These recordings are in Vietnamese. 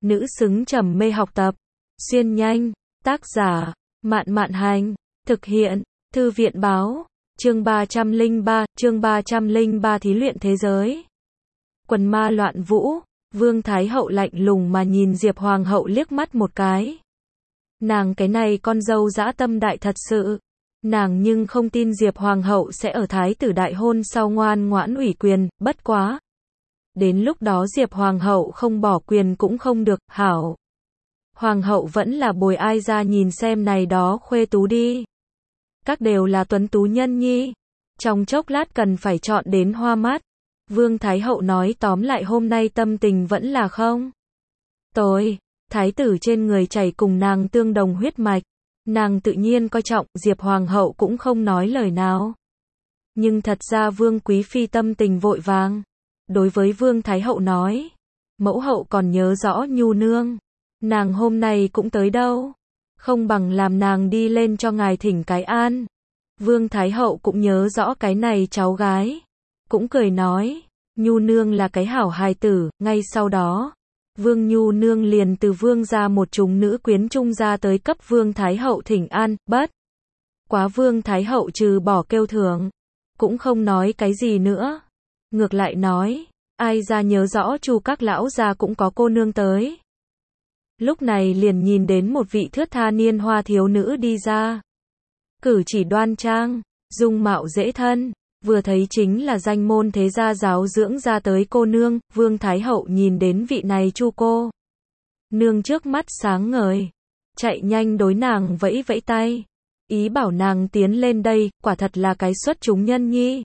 nữ xứng trầm mê học tập. Xuyên nhanh, tác giả, Mạn Mạn Hành, thực hiện, Thư viện Báo, chương 303 thí luyện thế giới. Quần ma loạn vũ, Vương Thái Hậu lạnh lùng mà nhìn Diệp Hoàng hậu liếc mắt một cái. Nàng cái này con dâu dã tâm đại thật sự. Nàng nhưng không tin Diệp Hoàng hậu sẽ ở thái tử đại hôn sau ngoan ngoãn ủy quyền, bất quá. Đến lúc đó Diệp Hoàng hậu không bỏ quyền cũng không được, hảo. Hoàng hậu vẫn là bồi ai ra nhìn xem này đó khuê tú đi. Các đều là tuấn tú nhân nhi. Trong chốc lát cần phải chọn đến hoa mắt. Vương Thái hậu nói tóm lại hôm nay tâm tình vẫn là không tồi. Thái tử trên người chảy cùng nàng tương đồng huyết mạch. Nàng tự nhiên coi trọng, Diệp Hoàng hậu cũng không nói lời nào. Nhưng thật ra Vương Quý Phi tâm tình vội vàng. Đối với Vương Thái hậu nói. Mẫu hậu còn nhớ rõ Nhu nương. Nàng hôm nay cũng tới đâu. Không bằng làm nàng đi lên cho ngài thỉnh cái an. Vương Thái hậu cũng nhớ rõ cái này cháu gái. Cũng cười nói. Nhu nương là cái hảo hài tử, ngay sau đó. Vương Nhu nương liền từ vương ra một chúng nữ quyến trung ra tới cấp Vương Thái hậu thỉnh an, bất quá Vương Thái hậu trừ bỏ kêu thưởng, cũng không nói cái gì nữa. Ngược lại nói, ai ra nhớ rõ Chu các lão gia cũng có cô nương tới. Lúc này liền nhìn đến một vị thướt tha niên hoa thiếu nữ đi ra. Cử chỉ đoan trang, dung mạo dễ thân. Vừa thấy chính là danh môn thế gia giáo dưỡng ra tới cô nương. Vương Thái hậu nhìn đến vị này Chu cô nương trước mắt sáng ngời, chạy nhanh đối nàng vẫy vẫy tay, ý bảo nàng tiến lên đây, quả thật là cái xuất chúng nhân nhi.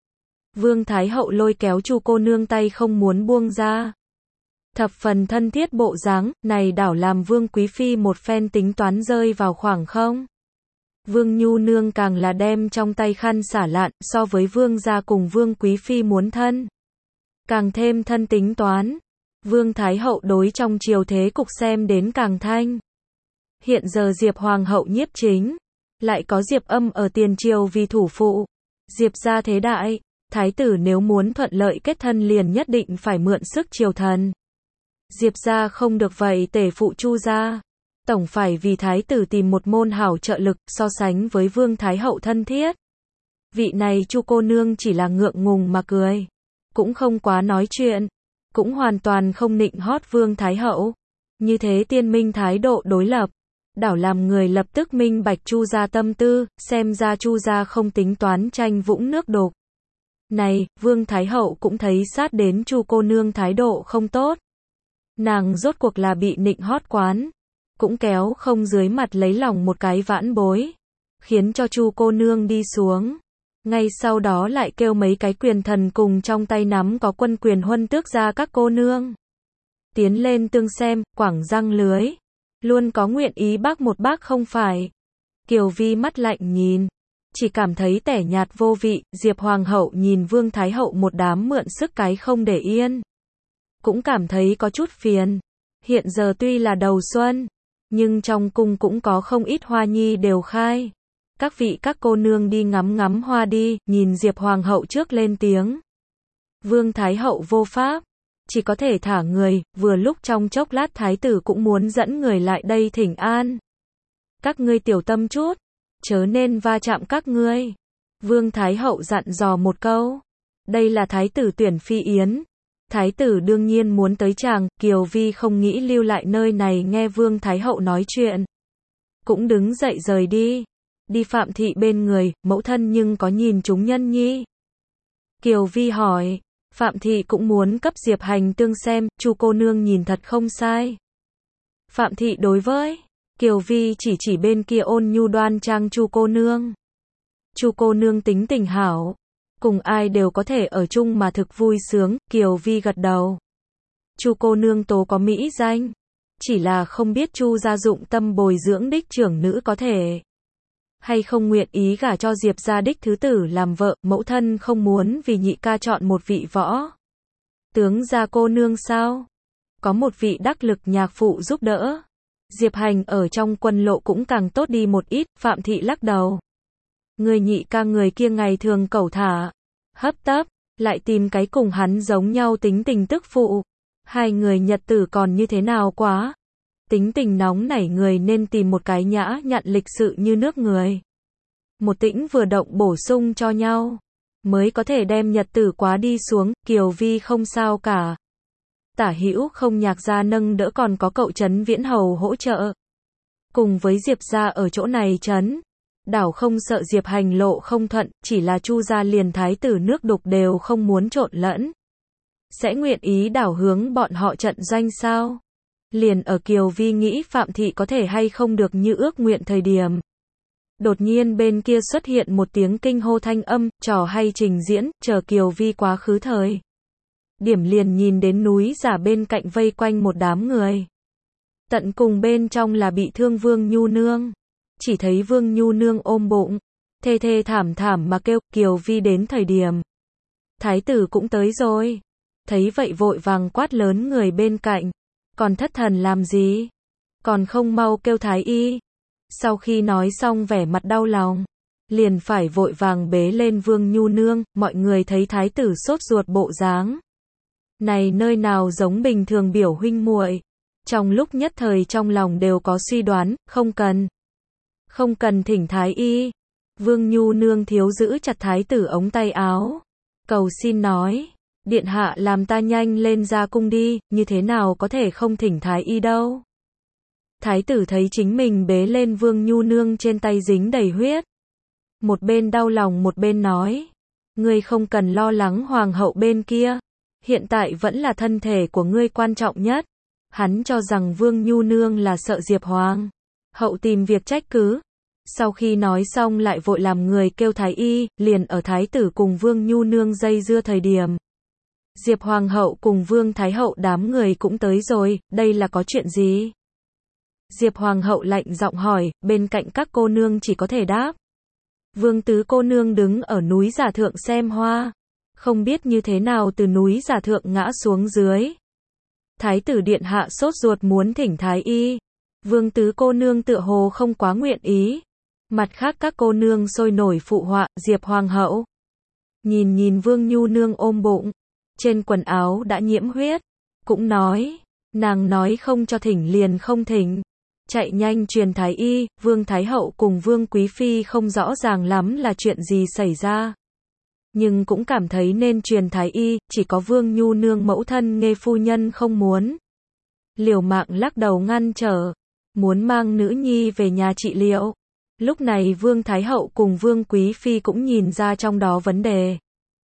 Vương Thái hậu lôi kéo Chu cô nương tay không muốn buông ra. Thập phần thân thiết bộ dáng, này đảo làm Vương Quý Phi một phen tính toán rơi vào khoảng không. Vương Nhu nương càng là đem trong tay khăn xả lạn, so với Vương gia cùng Vương Quý Phi muốn thân. Càng thêm thân tính toán. Vương Thái hậu đối trong triều thế cục xem đến càng thanh. Hiện giờ Diệp Hoàng hậu nhiếp chính. Lại có Diệp Âm ở tiền triều vì thủ phụ. Diệp gia thế đại. Thái tử nếu muốn thuận lợi kết thân liền nhất định phải mượn sức triều thần. Diệp gia không được vậy tể phụ Chu gia. Tổng phải vì thái tử tìm một môn hảo trợ lực, so sánh với Vương Thái hậu thân thiết. Vị này Chu cô nương chỉ là ngượng ngùng mà cười. Cũng không quá nói chuyện. Cũng hoàn toàn không nịnh hót Vương Thái hậu. Như thế tiên minh thái độ đối lập. Đảo làm người lập tức minh bạch Chu gia tâm tư, xem ra Chu gia không tính toán tranh vũng nước đục. Này, Vương Thái hậu cũng thấy sát đến Chu cô nương thái độ không tốt. Nàng rốt cuộc là bị nịnh hót quán. Cũng kéo không dưới mặt lấy lòng một cái vãn bối. Khiến cho Chu cô nương đi xuống. Ngay sau đó lại kêu mấy cái quyền thần cùng trong tay nắm có quân quyền huân tước ra các cô nương. Tiến lên tương xem, quảng răng lưới. Luôn có nguyện ý bác một bác không phải. Kiều Vi mắt lạnh nhìn. Chỉ cảm thấy tẻ nhạt vô vị. Diệp Hoàng hậu nhìn Vương Thái hậu một đám mượn sức cái không để yên. Cũng cảm thấy có chút phiền. Hiện giờ tuy là đầu xuân. Nhưng trong cung cũng có không ít hoa nhi đều khai. Các vị các cô nương đi ngắm ngắm hoa đi, nhìn Diệp Hoàng hậu trước lên tiếng. Vương Thái hậu vô pháp, chỉ có thể thả người, vừa lúc trong chốc lát thái tử cũng muốn dẫn người lại đây thỉnh an. Các ngươi tiểu tâm chút, chớ nên va chạm các ngươi. Vương Thái hậu dặn dò một câu. Đây là thái tử tuyển phi yến. Thái tử đương nhiên muốn tới chàng, Kiều Vi không nghĩ lưu lại nơi này nghe Vương Thái hậu nói chuyện. Cũng đứng dậy rời đi. Đi Phạm thị bên người, mẫu thân nhưng có nhìn chúng nhân nhi. Kiều Vi hỏi, Phạm thị cũng muốn cấp Diệp Hành tương xem, Chu cô nương nhìn thật không sai. Phạm thị đối với Kiều Vi chỉ bên kia ôn nhu đoan trang Chu cô nương. Chu cô nương tính tình hảo. Cùng ai đều có thể ở chung mà thực vui sướng, Kiều Vi gật đầu. Chu cô nương tố có mỹ danh. Chỉ là không biết Chu gia dụng tâm bồi dưỡng đích trưởng nữ có thể hay không nguyện ý gả cho Diệp gia đích thứ tử làm vợ, mẫu thân không muốn vì nhị ca chọn một vị võ tướng gia cô nương sao? Có một vị đắc lực nhạc phụ giúp đỡ. Diệp Hành ở trong quân lộ cũng càng tốt đi một ít, Phạm thị lắc đầu. Người nhị ca người kia ngày thường cẩu thả, hấp tấp, lại tìm cái cùng hắn giống nhau tính tình tức phụ. Hai người nhật tử còn như thế nào quá? Tính tình nóng nảy người nên tìm một cái nhã nhặn lịch sự như nước người. Một tĩnh vừa động bổ sung cho nhau, mới có thể đem nhật tử quá đi xuống. Kiều Vi không sao cả. Tả Hữu không Nhạc gia nâng đỡ, còn có cậu Trấn Viễn Hầu hỗ trợ. Cùng với Diệp gia ở chỗ này trấn, đảo không sợ Diệp Hành lộ không thuận, chỉ là Chu gia liền thái tử nước Đục đều không muốn trộn lẫn. Sẽ nguyện ý đảo hướng bọn họ trận doanh sao? Liền ở Kiều Vi nghĩ Phạm Thị có thể hay không được như ước nguyện thời điểm. Đột nhiên bên kia xuất hiện một tiếng kinh hô thanh âm, trò hay trình diễn, chờ Kiều Vi quá khứ thời điểm liền nhìn đến núi giả bên cạnh vây quanh một đám người. Tận cùng bên trong là bị thương Vương Nhu Nương. Chỉ thấy Vương Nhu Nương ôm bụng, thê thê thảm thảm mà kêu. Kiều Vi đến thời điểm, thái tử cũng tới rồi. Thấy vậy vội vàng quát lớn người bên cạnh, còn thất thần làm gì? Còn không mau kêu thái y. Sau khi nói xong vẻ mặt đau lòng, liền phải vội vàng bế lên Vương Nhu Nương. Mọi người thấy thái tử sốt ruột bộ dáng này nơi nào giống bình thường biểu huynh muội. Trong lúc nhất thời trong lòng đều có suy đoán, không cần thỉnh thái y. Vương Nhu Nương thiếu giữ chặt thái tử ống tay áo, cầu xin nói, điện hạ làm ta nhanh lên ra cung đi, như thế nào có thể không thỉnh thái y đâu. Thái tử thấy chính mình bế lên Vương Nhu Nương trên tay dính đầy huyết, một bên đau lòng một bên nói, ngươi không cần lo lắng hoàng hậu bên kia, hiện tại vẫn là thân thể của ngươi quan trọng nhất. Hắn cho rằng Vương Nhu Nương là sợ Diệp Hoàng hậu tìm việc trách cứ. Sau khi nói xong lại vội làm người kêu thái y. Liền ở thái tử cùng Vương Nhu Nương dây dưa thời điểm, Diệp Hoàng hậu cùng Vương Thái hậu đám người cũng tới rồi. Đây là có chuyện gì? Diệp Hoàng hậu lạnh giọng hỏi, bên cạnh các cô nương chỉ có thể đáp. Vương tứ cô nương đứng ở núi giả thượng xem hoa, không biết như thế nào từ núi giả thượng ngã xuống dưới. Thái tử điện hạ sốt ruột muốn thỉnh thái y. Vương tứ cô nương tựa hồ không quá nguyện ý. Mặt khác các cô nương sôi nổi phụ họa. Diệp Hoàng hậu nhìn Vương Nhu Nương ôm bụng, trên quần áo đã nhiễm huyết, cũng nói, nàng nói không cho thỉnh liền không thỉnh. Chạy nhanh truyền thái y. Vương Thái hậu cùng Vương Quý phi không rõ ràng lắm là chuyện gì xảy ra, nhưng cũng cảm thấy nên truyền thái y. Chỉ có Vương Nhu Nương mẫu thân Nghê phu nhân không muốn, liều mạng lắc đầu ngăn trở, muốn mang nữ nhi về nhà trị liệu. Lúc này Vương Thái hậu cùng Vương Quý phi cũng nhìn ra trong đó vấn đề,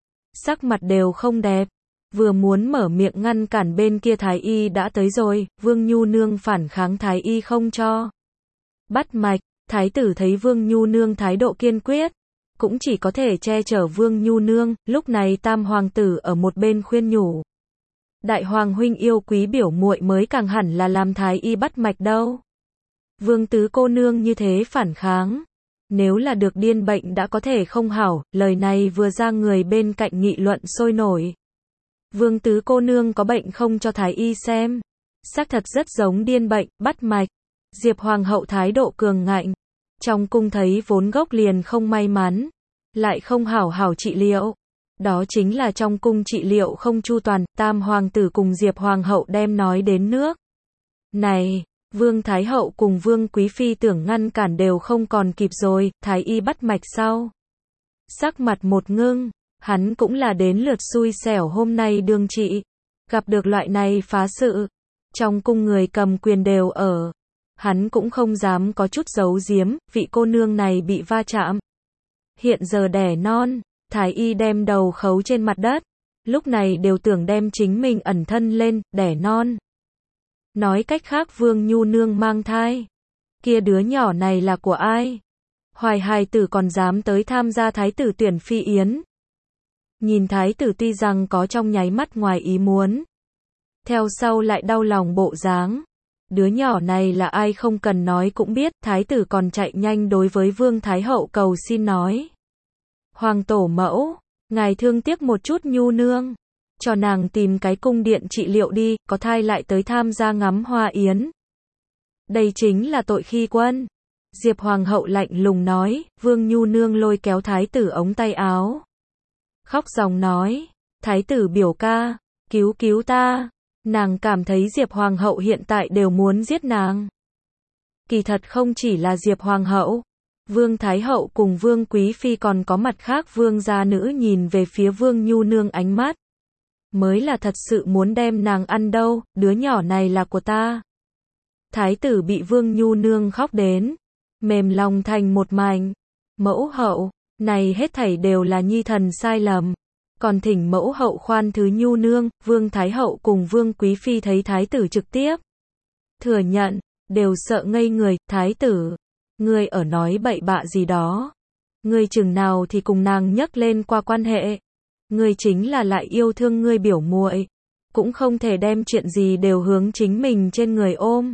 sắc mặt đều không đẹp, vừa muốn mở miệng ngăn cản bên kia thái y đã tới rồi. Vương Nhu Nương phản kháng thái y không cho bắt mạch. Thái tử thấy Vương Nhu Nương thái độ kiên quyết, cũng chỉ có thể che chở Vương Nhu Nương. Lúc này tam hoàng tử ở một bên khuyên nhủ, đại hoàng huynh yêu quý biểu muội mới càng hẳn là làm thái y bắt mạch đâu. Vương tứ cô nương như thế phản kháng, nếu là được điên bệnh đã có thể không hảo. Lời này vừa ra người bên cạnh nghị luận sôi nổi. Vương tứ cô nương có bệnh không cho thái y xem, xác thật rất giống điên bệnh, bắt mạch. Diệp Hoàng hậu thái độ cường ngạnh, trong cung thấy vốn gốc liền không may mắn, lại không hảo hảo trị liệu. Đó chính là trong cung trị liệu không chu toàn. Tam hoàng tử cùng Diệp Hoàng hậu đem nói đến nước này. Vương Thái hậu cùng Vương Quý phi tưởng ngăn cản đều không còn kịp rồi. Thái y bắt mạch sau, sắc mặt một ngưng, hắn cũng là đến lượt xui xẻo hôm nay đương trị, gặp được loại này phá sự. Trong cung người cầm quyền đều ở, hắn cũng không dám có chút giấu giếm. Vị cô nương này bị va chạm, hiện giờ đẻ non. Thái y đem đầu khấu trên mặt đất, lúc này đều tưởng đem chính mình ẩn thân lên, đẻ non. Nói cách khác Vương Nhu Nương mang thai. Kia đứa nhỏ này là của ai? Hoài hài tử còn dám tới tham gia thái tử tuyển phi yến. Nhìn thái tử tuy rằng có trong nháy mắt ngoài ý muốn, theo sau lại đau lòng bộ dáng. Đứa nhỏ này là ai không cần nói cũng biết. Thái tử còn chạy nhanh đối với Vương Thái hậu cầu xin nói, hoàng tổ mẫu, ngài thương tiếc một chút Nhu Nương, cho nàng tìm cái cung điện trị liệu đi, có thai lại tới tham gia ngắm hoa yến. Đây chính là tội khi quân. Diệp Hoàng hậu lạnh lùng nói. Vương Nhu Nương lôi kéo thái tử ống tay áo, khóc ròng nói, thái tử biểu ca, cứu cứu ta. Nàng cảm thấy Diệp Hoàng hậu hiện tại đều muốn giết nàng. Kỳ thật không chỉ là Diệp Hoàng hậu, Vương Thái hậu cùng Vương Quý phi còn có mặt khác vương gia nữ nhìn về phía Vương Nhu nương ánh mắt. Mới là thật sự muốn đem nàng ăn đâu, đứa nhỏ này là của ta. Thái tử bị Vương Nhu nương khóc đến, mềm lòng thành một mảnh. Mẫu hậu, này hết thảy đều là nhi thần sai lầm. Còn thỉnh mẫu hậu khoan thứ Nhu nương. Vương Thái hậu cùng Vương Quý phi thấy thái tử trực tiếp thừa nhận, đều sợ ngây người. Thái tử, ngươi ở nói bậy bạ gì đó? Ngươi chừng nào thì cùng nàng nhắc lên qua quan hệ? Ngươi chính là lại yêu thương ngươi biểu muội, cũng không thể đem chuyện gì đều hướng chính mình trên người ôm.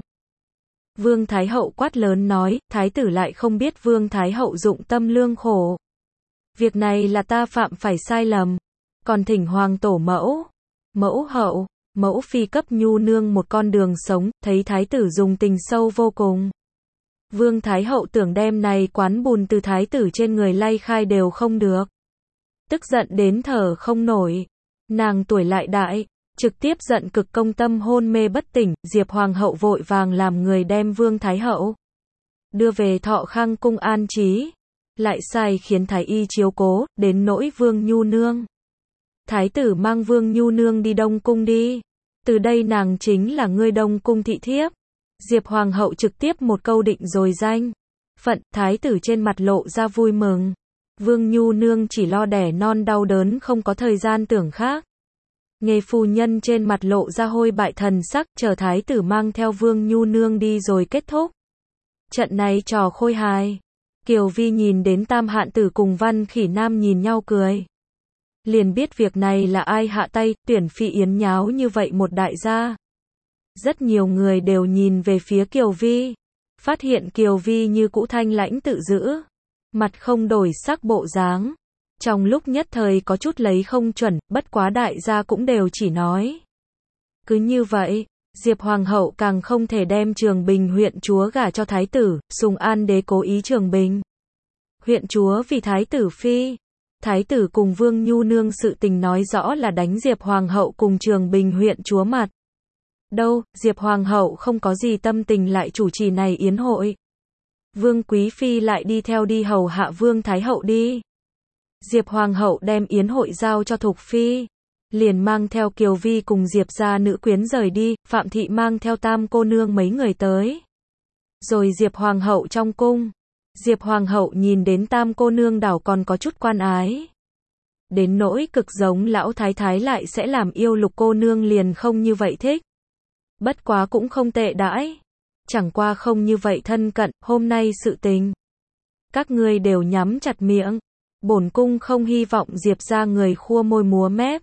Vương Thái hậu quát lớn nói, thái tử lại không biết Vương Thái hậu dụng tâm lương khổ. Việc này là ta phạm phải sai lầm, còn thỉnh hoàng tổ mẫu, mẫu hậu, mẫu phi cấp Nhu nương một con đường sống. Thấy thái tử dùng tình sâu vô cùng, Vương Thái hậu tưởng đem này quán bùn từ thái tử trên người lay khai đều không được. Tức giận đến thở không nổi. Nàng tuổi lại đại, trực tiếp giận cực công tâm hôn mê bất tỉnh. Diệp Hoàng hậu vội vàng làm người đem Vương Thái hậu đưa về Thọ Khang cung an trí, lại sai khiến thái y chiếu cố, đến nỗi Vương Nhu nương. Thái tử mang Vương Nhu nương đi Đông cung đi. Từ đây nàng chính là ngươi Đông cung thị thiếp. Diệp Hoàng hậu trực tiếp một câu định rồi danh phận. Thái tử trên mặt lộ ra vui mừng. Vương Nhu nương chỉ lo đẻ non đau đớn, không có thời gian tưởng khác. Nghê phu nhân trên mặt lộ ra hôi bại thần sắc, chờ thái tử mang theo Vương Nhu nương đi rồi kết thúc trận này trò khôi hài. Kiều Vi nhìn đến Tam Hạn Tử cùng Văn Khỉ Nam nhìn nhau cười, liền biết việc này là ai hạ tay. Tuyển Phi Yến nháo như vậy một đại gia, rất nhiều người đều nhìn về phía Kiều Vi, phát hiện Kiều Vi như cũ thanh lãnh tự giữ, mặt không đổi sắc bộ dáng. Trong lúc nhất thời có chút lấy không chuẩn, bất quá đại gia cũng đều chỉ nói. Cứ như vậy, Diệp Hoàng hậu càng không thể đem Trường Bình huyện chúa gả cho thái tử. Sùng An đế cố ý Trường Bình huyện chúa vì thái tử phi. Thái tử cùng Vương Nhu nương sự tình nói rõ là đánh Diệp Hoàng hậu cùng Trường Bình huyện chúa mặt. Đâu, Diệp Hoàng hậu không có gì tâm tình lại chủ trì này yến hội. Vương Quý phi lại đi theo đi hầu hạ Vương Thái hậu đi. Diệp Hoàng hậu đem yến hội giao cho Thục phi, liền mang theo Kiều Vi cùng Diệp gia nữ quyến rời đi. Phạm thị mang theo Tam cô nương mấy người tới. Rồi Diệp Hoàng hậu trong cung. Diệp Hoàng hậu nhìn đến Tam cô nương đảo còn có chút quan ái. Đến nỗi cực giống lão thái thái lại sẽ làm yêu Lục cô nương liền không như vậy thích. Bất quá cũng không tệ đãi. Chẳng qua không như vậy thân cận. Hôm nay sự tình, các ngươi đều nhắm chặt miệng. Bổn cung không hy vọng Diệp gia người khua môi múa mép.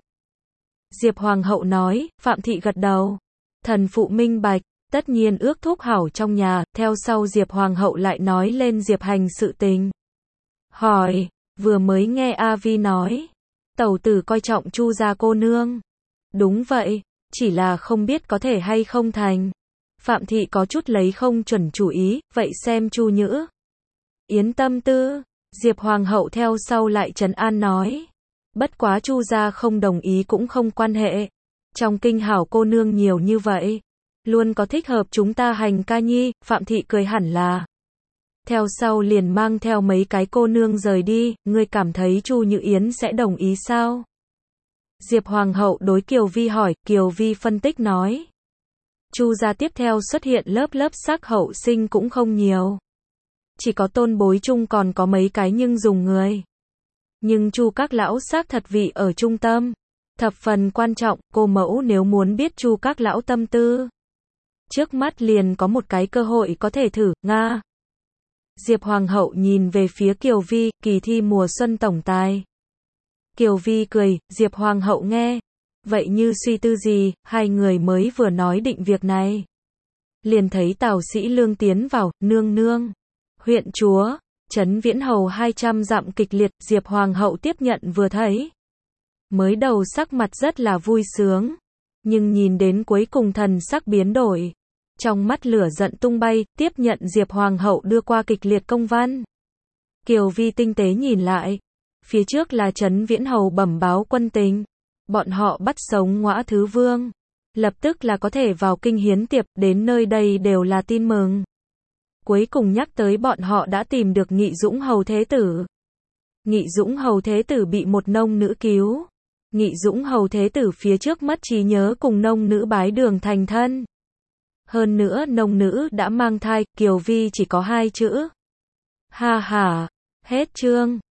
Diệp Hoàng hậu nói. Phạm thị gật đầu. Thần phụ minh bạch, tất nhiên ước thúc hảo trong nhà. Theo sau Diệp Hoàng hậu lại nói lên Diệp Hành sự tình. Hỏi, vừa mới nghe A Vi nói, tẩu tử coi trọng Chu gia cô nương. Đúng vậy, chỉ là không biết có thể hay không thành. Phạm thị có chút lấy không chuẩn chủ ý, vậy xem Chu Nhữ Yến tâm tư. Diệp Hoàng hậu theo sau lại trấn an nói. Bất quá Chu gia không đồng ý cũng không quan hệ. Trong kinh hảo cô nương nhiều như vậy, luôn có thích hợp chúng ta hành ca nhi. Phạm thị cười hẳn là. Theo sau liền mang theo mấy cái cô nương rời đi. Ngươi cảm thấy Chu Nhữ Yến sẽ đồng ý sao? Diệp Hoàng hậu đối Kiều Vi hỏi. Kiều Vi phân tích nói. Chu gia tiếp theo xuất hiện lớp sắc hậu sinh cũng không nhiều. Chỉ có tôn bối chung còn có mấy cái nhưng dùng người. Nhưng Chu các lão xác thật vị ở trung tâm. Thập phần quan trọng, cô mẫu nếu muốn biết Chu các lão tâm tư. Trước mắt liền có một cái cơ hội có thể thử, Nga. Diệp Hoàng hậu nhìn về phía Kiều Vi, kỳ thi mùa xuân tổng tài. Kiều Vi cười, Diệp Hoàng hậu nghe. Vậy như suy tư gì, hai người mới vừa nói định việc này. Liền thấy Tào Sĩ Lương tiến vào, nương nương. Huyện chúa, Trấn Viễn Hầu 200 dặm kịch liệt. Diệp Hoàng hậu tiếp nhận vừa thấy. Mới đầu sắc mặt rất là vui sướng. Nhưng nhìn đến cuối cùng thần sắc biến đổi. Trong mắt lửa giận tung bay, tiếp nhận Diệp Hoàng hậu đưa qua kịch liệt công văn. Kiều Vi tinh tế nhìn lại. Phía trước là Trấn Viễn Hầu bẩm báo quân tình. Bọn họ bắt sống Ngõa Thứ Vương. Lập tức là có thể vào kinh hiến tiệp, đến nơi đây đều là tin mừng. Cuối cùng nhắc tới bọn họ đã tìm được Nghị Dũng Hầu Thế Tử. Nghị Dũng Hầu Thế Tử bị một nông nữ cứu. Nghị Dũng Hầu Thế Tử phía trước mất trí nhớ cùng nông nữ bái đường thành thân. Hơn nữa nông nữ đã mang thai, Kiều Vi chỉ có 2 chữ. Ha ha, hết chương.